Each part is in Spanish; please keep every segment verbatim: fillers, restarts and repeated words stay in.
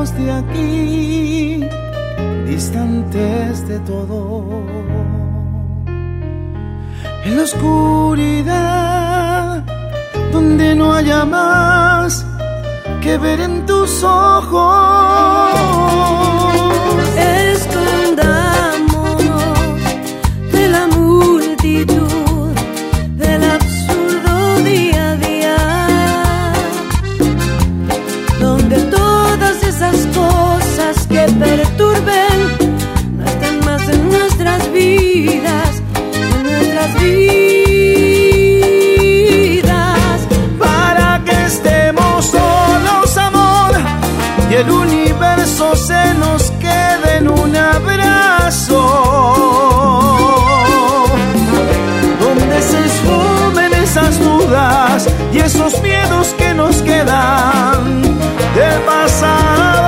lejos de aquí, distantes de todo. En la oscuridad, donde no haya más que ver en tus ojos. Escondámonos de la multitud, del absurdo día a día, donde todas esas cosas que perturben no estén más en nuestras vidas, en nuestras vidas. Para que estemos solos, amor, y el universo se nos quede en un abrazo, donde se esfumen esas dudas y esos miedos que nos quedan del pasado.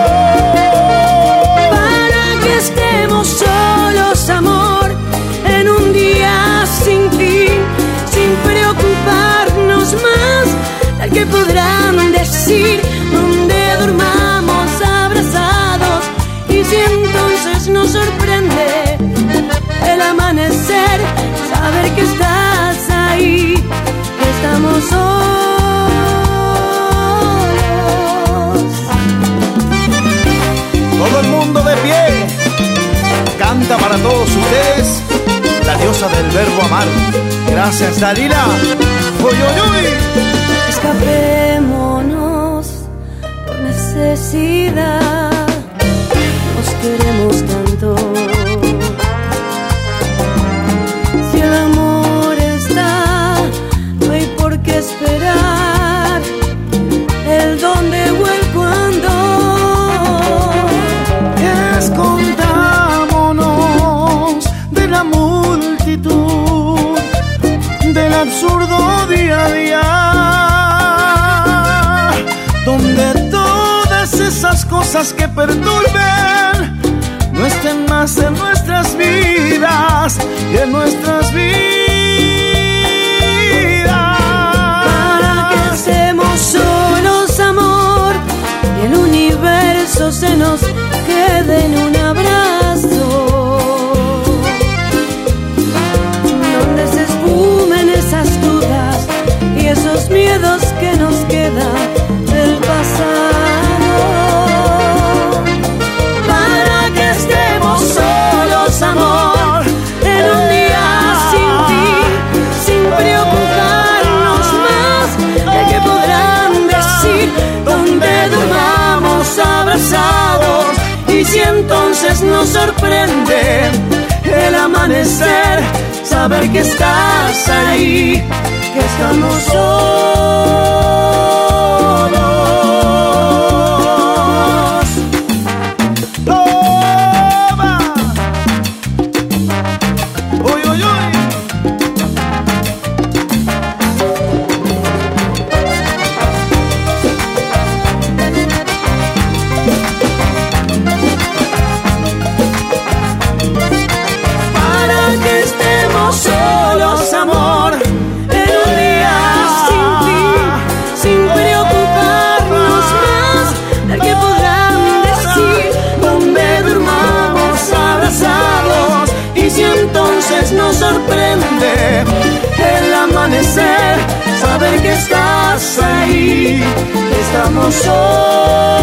Para que estemos solos, amor, en un día sin fin, sin preocuparnos más del que podrán decir, donde durmamos abrazados, y si entonces nos sorprende el amanecer, saber que estás ahí, que estamos solos. Todo el mundo de pie, canta para todos ustedes la diosa del verbo amar. Gracias, Dalila. Uy, uy, uy. Escapémonos por necesidad, nos queremos tanto. Si el amor está, no hay por qué esperar el dónde o el cuándo. Escondámonos de la multitud, del absurdo día a día, donde todas esas cosas que perturben no estén más en nuestras vidas y en nuestras vidas. Para que estemos solos, amor, y el universo se nos quede en un abrazo, donde se esfumen esas dudas y esos miedos que nos quedan del pasado. Para que estemos solos, amor, en un día sin fin, sin preocuparnos más de que podrán decir, donde durmamos abrazados, y si entonces nos sorprende el amanecer, saber que estás ahí, que estamos solos. ¡Toma! ¡Uy, uy, uy! Para que estemos solos, amor, en un día sin fin, sin preocuparnos más del que podrán decir, donde durmamos abrazados, y si entonces nos sorprende el amanecer, saber que estás ahí, que estamos solos.